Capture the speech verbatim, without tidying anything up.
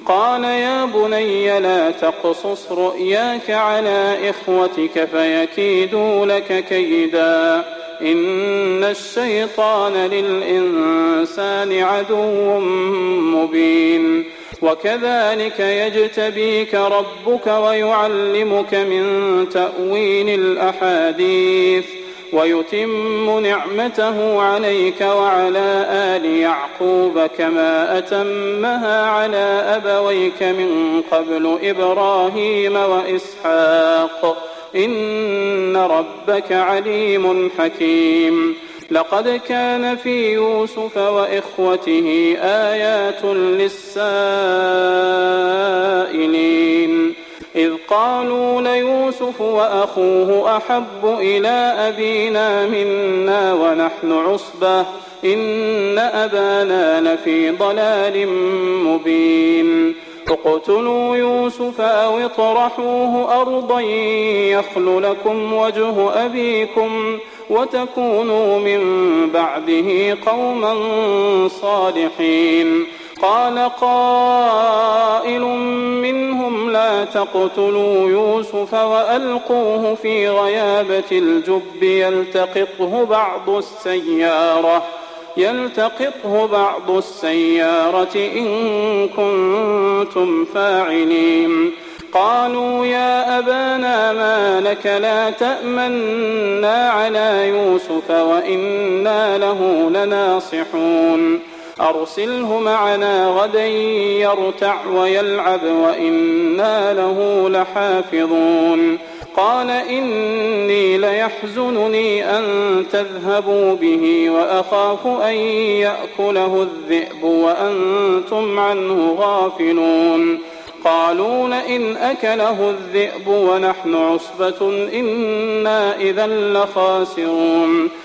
قال يا بني لا تقصص رؤياك على إخوتك فيكيدوا لك كيدا إن الشيطان للإنسان عدو مبين وكذلك يجتبيك ربك ويعلمك من تأويل الأحاديث ويتم نعمته عليك وعلى آل يعقوب كما أتمها على أبويك من قبل إبراهيم وإسحاق إن ربك عليم حكيم لقد كان في يوسف وإخوته آيات للسائلين إذ قالوا ليوسف وأخوه أحب إلى أبينا منا ونحن عصبة إن أبانا لفي ضلال مبين اقتلوا يوسف أو اطرحوه أرضا يخل لكم وجه أبيكم وتكونوا من بعده قوما صالحين قال قائل منهم لا تقتلوا يوسف وألقوه في غيابة الجب يلتقطه بعض السيارة يلتقطه بعض السيارة إن كنتم فاعلين قالوا يا أبانا ما لك لا تأمنا على يوسف وإنا له لناصحون أرسله معنا غدا يرتع ويلعب وإنا له لحافظون قال إني ليحزنني أن تذهبوا به وأخاف أن يأكله الذئب وأنتم عنه غافلون قالوا لئن أكله الذئب ونحن عصبة إنا إذا لخاسرون